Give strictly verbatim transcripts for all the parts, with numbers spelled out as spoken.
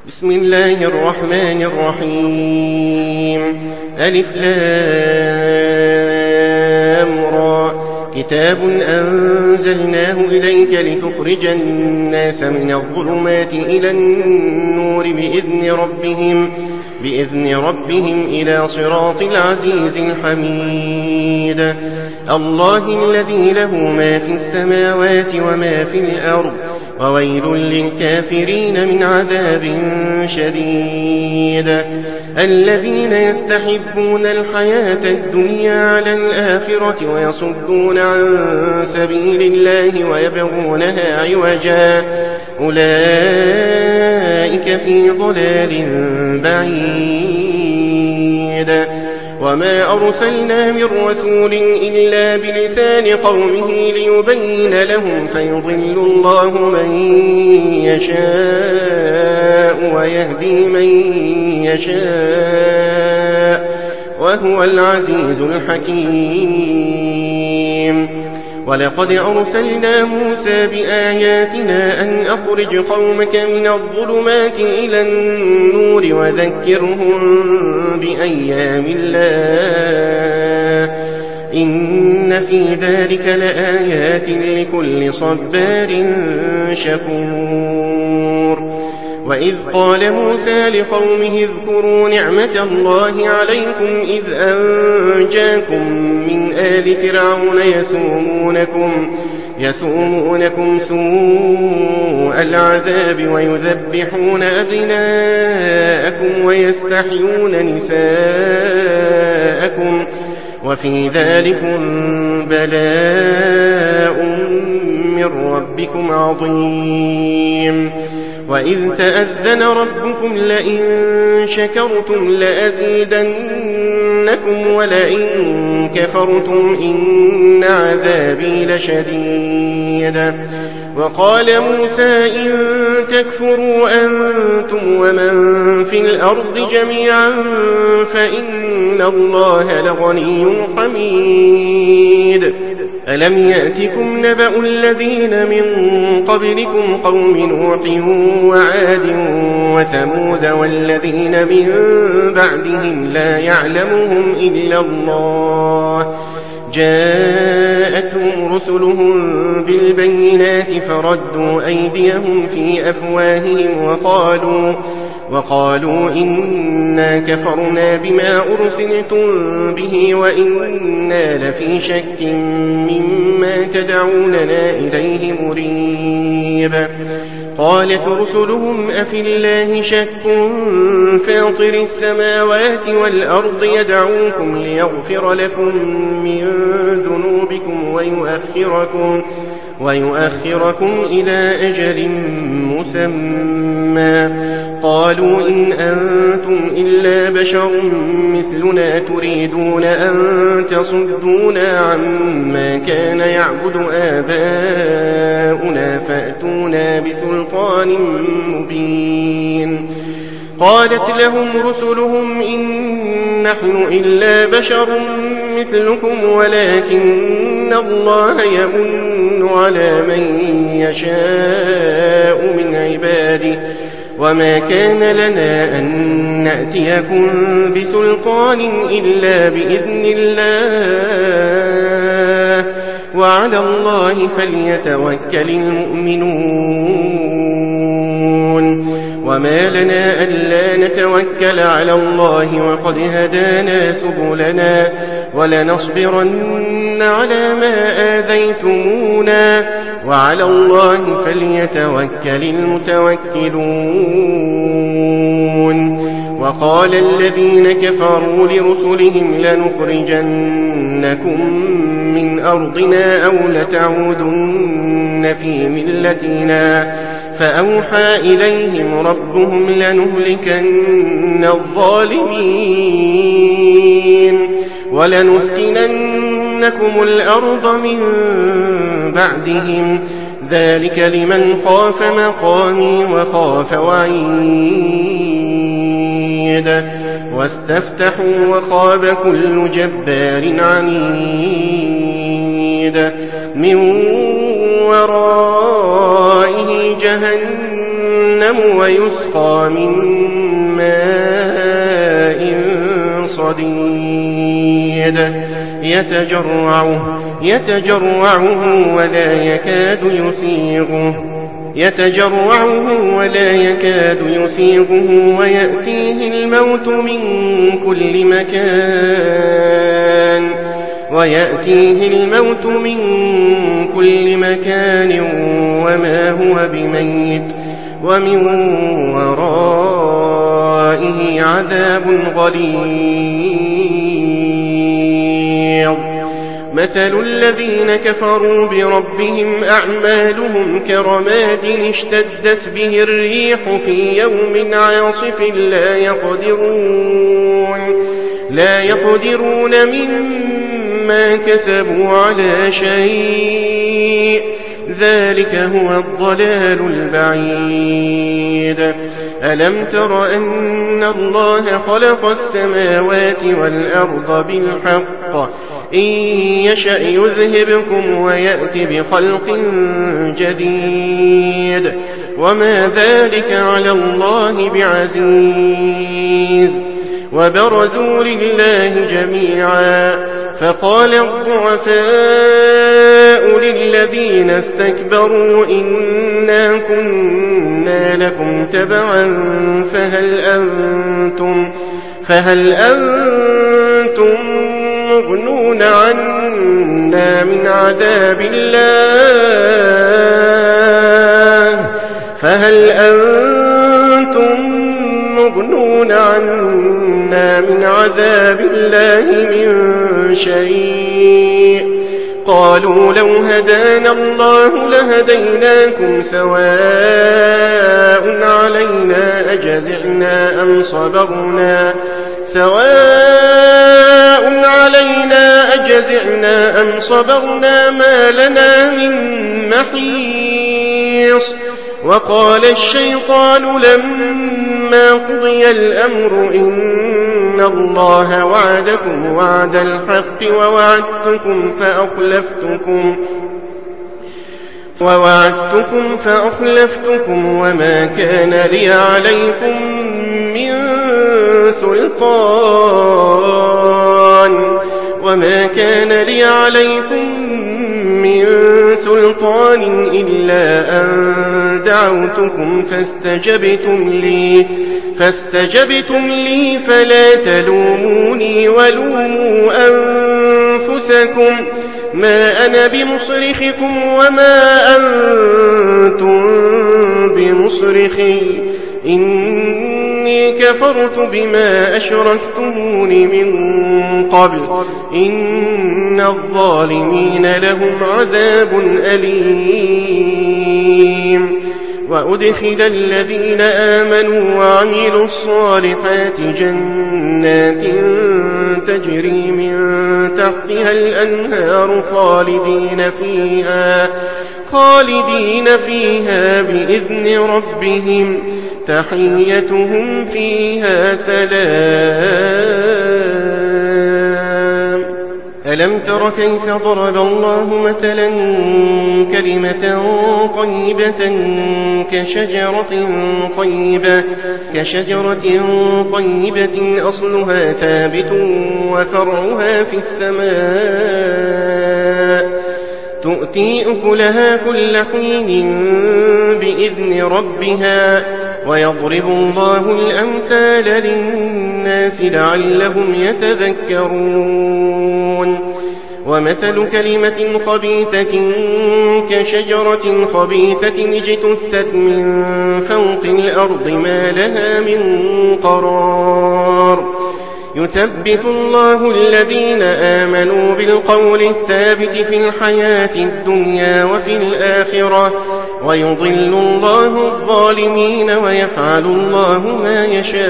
بسم الله الرحمن الرحيم. ألف لام را. كتاب أنزلناه إليك لتخرج الناس من الظلمات إلى النور بإذن ربهم بإذن ربهم إلى صراط العزيز الحميد. الله الذي له ما في السماوات وما في الأرض، وويل للكافرين من عذاب شديد. الذين يستحبون الحياة الدنيا على الآخرة ويصدون عن سبيل الله ويبغونها عوجا، أولئك في ضلال بعيد. وما أرسلنا من رسول إلا بلسان قومه ليبين لهم، فيضل الله من يشاء ويهدي من يشاء، وهو العزيز الحكيم. ولقد أرسلنا موسى بآياتنا أن أخرج قومك من الظلمات إلى النور وذكرهم بأيام الله، إن في ذلك لآيات لكل صبار شكور. وإذ قال موسى لقومه اذكروا نعمة الله عليكم إذ أنجاكم من آل فرعون يسومونكم, يسومونكم سوء العذاب ويذبحون أبناءكم ويستحيون نساءكم، وفي ذلكم بلاء من ربكم عظيم. وإذ تأذن ربكم لئن شكرتم لأزيدنكم ولئن كفرتم إن عذابي لشديد. وقال موسى إن تكفروا أنتم ومن في الأرض جميعا فإن الله لغني حميد. ألم يأتكم نبأ الذين من قبلكم قوم نوح وعاد وثمود والذين من بعدهم لا يعلمهم إلا الله، جاءتهم رسلهم بالبينات فردوا أيديهم في أفواههم وقالوا وقالوا إنا كفرنا بما أرسلتم به وإنا لفي شك مما تدعوننا إليه مريب. قالت رسلهم أفي الله شك فاطر السماوات والأرض يدعوكم ليغفر لكم من ذنوبكم ويؤخركم, ويؤخركم إلى أجل مسمى. قالوا إن أنتم إلا بشر مثلنا تريدون أن تصدونا عما كان يعبد آباؤنا فأتونا بسلطان مبين. قالت لهم رسلهم إن نحن إلا بشر مثلكم ولكن الله يمن على من يشاء من عباده، وما كان لنا أن نأتيكم بسلطان إلا بإذن الله، وعلى الله فليتوكل المؤمنون. وما لنا ألا نتوكل على الله وقد هدانا سبلنا ولنصبرن على ما آذيتمونا، وعلى الله فليتوكل المتوكلون. وقال الذين كفروا لرسلهم لنخرجنكم من أرضنا أو لتعودن في ملتنا، فأوحى إليهم ربهم لنهلكن الظالمين ولنسكننكم الأرض من بعدهم، ذلك لمن خاف مقامي وخاف وعيد. واستفتحوا وخاب كل جبار عنيد. من ورائه جهنم جهنم ويسقى من ماء صديد يتجرعه, يتجرعه ولا يكاد يسيغه يتجرعه ولا يكاد يسيغه ويأتيه الموت من كل مكان ويأتيه الموت من كل مكان وما هو بميت ومن ورائه عذاب غليظ. مثل الذين كفروا بربهم أعمالهم كرماد اشتدت به الريح في يوم عاصف لا يقدرون لا يقدرون مما كسبوا على شيء ذلك هو الضلال البعيد. ألم تر أن الله خلق السماوات والأرض بالحق إن يشأ يذهبكم ويأتي بخلق جديد وما ذلك على الله بعزيز. وبرزوا لله جميعا فقال الضعفاء للذين استكبروا إنا كنا لكم تبعا فهل أنتم, فهل أنتم مغنون عنا من عذاب الله فهل أنتم مغنون عنا من عذاب الله من شيء قالوا لو هدانا الله لهديناكم سواء علينا أجزعنا أم صبرنا سواء علينا أجزعنا أم صبرنا ما لنا من محيص. وقال الشيطان لما قضي الأمر إن الله وعدكم وعد الحق ووعدتكم فأخلفتكم ووعدتكم فأخلفتكم وما كان لي عليكم من سلطان وما كان لي عليكم من سلطان إلا أن دعوتكم فاستجبتم لي فاستجبتم لي فلا تلوموني ولوموا أنفسكم ما أنا بمصرخكم وما أنتم بمصرخي إني كفرت بما أشركتمون من قبل إن الظالمين لهم عذاب أليم. وأدخل الذين آمنوا وعملوا الصالحات جنات تجري من تحتها الأنهار خالدين فيها خالدين فيها بإذن ربهم تحيتهم فيها سلام. ألم تر كيف ضرب الله مثلا كلمة طيبة كشجرة طيبة كشجرة طيبة أصلها ثابت وفرعها في السماء تؤتي أكلها كل حين بإذن ربها ويضرب الله الأمثال للناس لعلهم يتذكرون. ومثل كلمة خبيثة كشجرة خبيثة اجتثت من فوق الأرض ما لها من قرار يثبت الله الذين آمنوا بالقول الثابت في الحياة الدنيا وفي الآخرة ويضل الله الظالمين ويفعل الله ما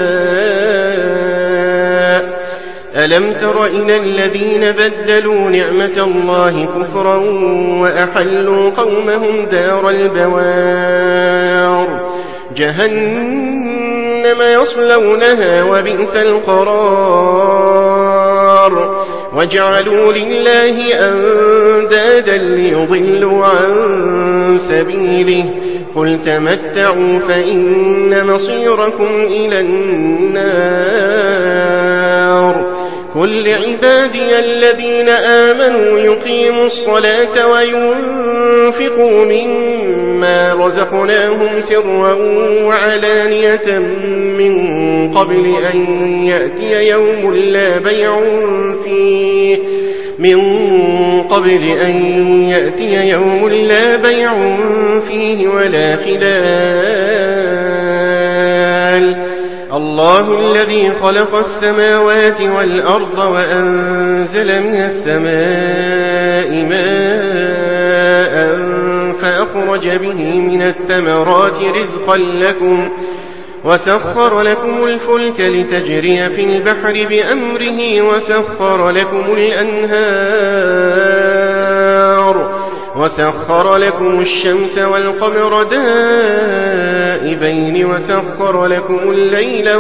يشاء. ألم تر إلى الذين بدلوا نعمة الله كفرا وأحلوا قومهم دار البوار جهنم يصلونها وبئس القرار وجعلوا لله أندادا ليضلوا عن سبيله قل تمتعوا فإن مصيركم إلى النار قل لعبادي الذين آمنوا يقيموا الصلاة وينفقوا مما رزقناهم سرا وعلانية من قبل أن يأتي يوم لا بيع فيه من قبل أن يأتي يوم لا بيع فيه ولا خلال الله الذي خلق السماوات والأرض وأنزل من السماء ماء فأخرج به من الثمرات رزقا لكم وسخر لكم الفلك لتجري في البحر بأمره وسخر لكم الأنهار وسخر لكم الشمس والقمر دائبين وسخر لكم الليل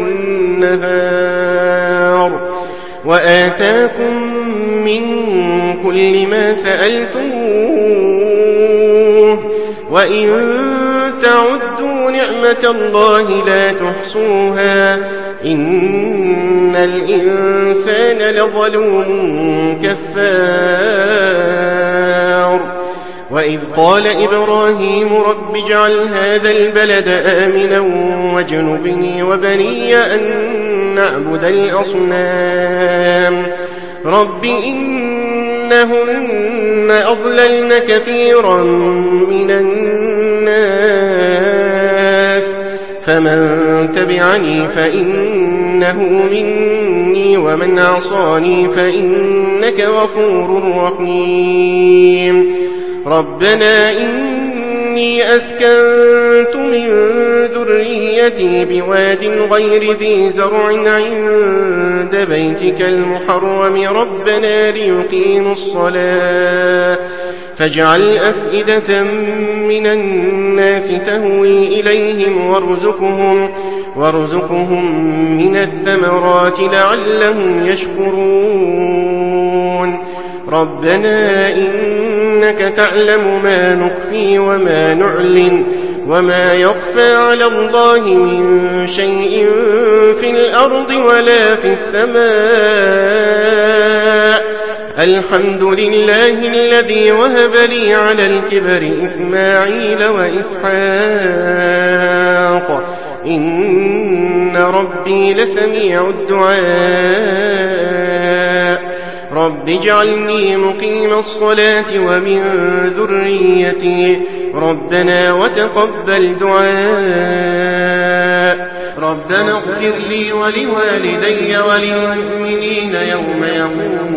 والنهار وآتاكم من كل ما سألتموه وإن تعدوا نعمة الله لا تحصوها إن الإنسان لظلوم كفار وإذ قال إبراهيم رب اجعل هذا البلد آمنا واجنبني وبني أن نعبد الأصنام رب إنهن أضللن كثيرا من الناس فمن تبعني فإنه مني ومن عصاني فإنك غفور رحيم ربنا إني أسكنت من ذريتي بواد غير ذي زرع عند بيتك المحرم ربنا ليقيموا الصلاة فاجعل أفئدة من الناس تهوي إليهم وارزقهم, وارزقهم من الثمرات لعلهم يشكرون ربنا إنك تعلم ما نخفي وما نعلن وما يخفى على الله من شيء في الأرض ولا في السماء الحمد لله الذي وهب لي على الكبر إسماعيل وإسحاق إن ربي لسميع الدعاء رب اجعلني مقيم الصلاة ومن ذريتي ربنا وتقبل دعاء ربنا اغفر لي ولوالدي وللمؤمنين يوم يقوم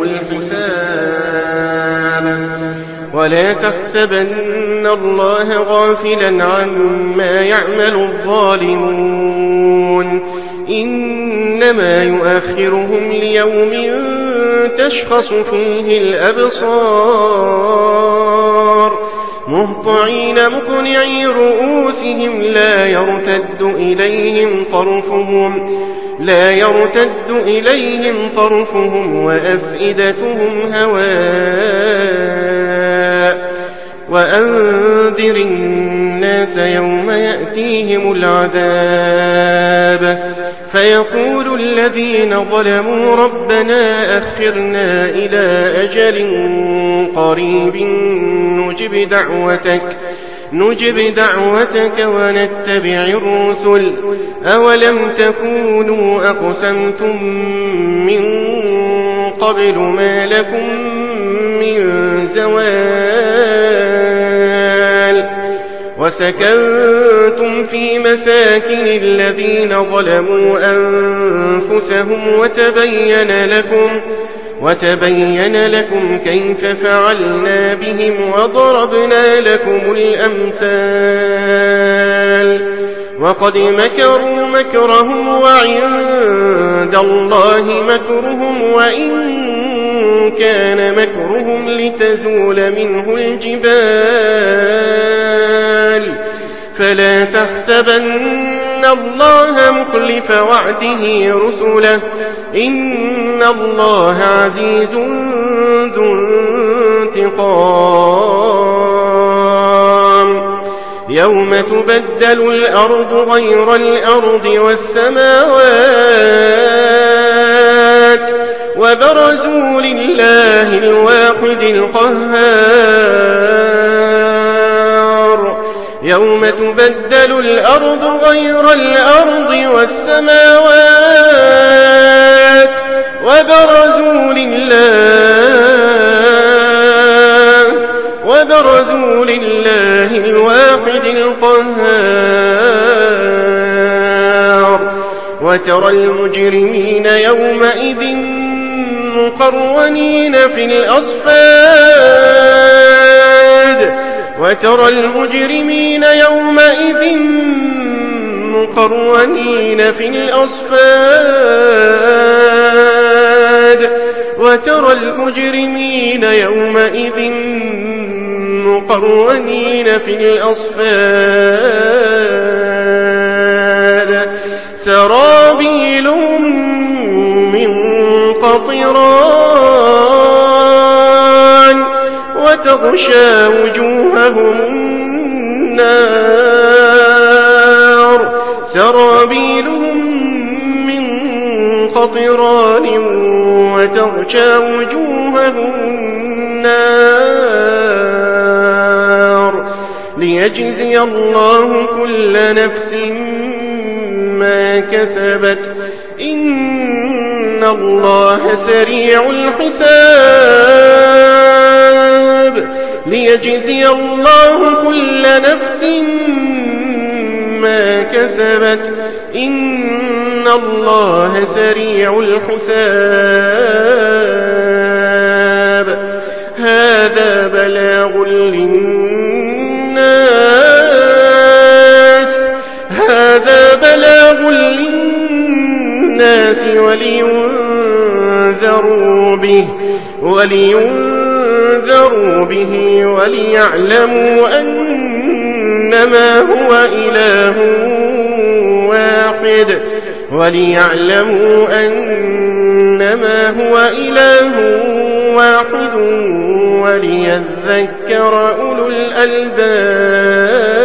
الحساب ولا تحسبن الله غافلا عما يعمل الظالمون إنما يؤخرهم ليوم تشخص فيه الأبصار مهطعين مقنعي رؤوسهم لا يرتد إليهم طرفهم لا يرتد إليهم طرفهم وأفئدتهم هواء وأنذر الناس يوم يأتيهم العذاب فيقول الذين ظلموا ربنا أخرنا إلى أجل قريب نجب دعوتك نجب دعوتك ونتبع الرسل أولم تكونوا أقسمتم من قبل ما لكم من زوال وسكنتم في مساكن الذين ظلموا أنفسهم وتبين لكم وتبين لكم كيف فعلنا بهم وضربنا لكم الأمثال وقد مكروا مكرهم وعند الله مكرهم وإن كان مكرهم لتزول منه الجبال فلا تحسبن الله مخلف وعده رسله إن الله عزيز ذو انتقام يوم تبدل الأرض غير الأرض والسماوات وبرزوا لله الواحد القهار يوم تبدل الأرض غير الأرض والسماوات وبرزوا لله وبرزوا لله الواحد القهار وترى المجرمين يومئذ مقرنين في الأصفاد وترى المجرمين يومئذ مقرنين في الأصفاد وترى المجرمين يومئذ مقرنين في الأصفاد سرابيلهم من قطران وتغشى وجوههم النار سرابيلهم من قطران وتغشى وجوههم النار ليجزي الله كل نفس ما كسبت إن الله سريع الحساب ليجزي الله كل نفس ما كسبت إن الله سريع الحساب هذا بلاغ للناس هذا بلاغ للناس ولينذروا به ولينذروا به وليعلموا أنما هو إله واحد وليعلموا أنما هو إله واحد وليذكر أولو الألباب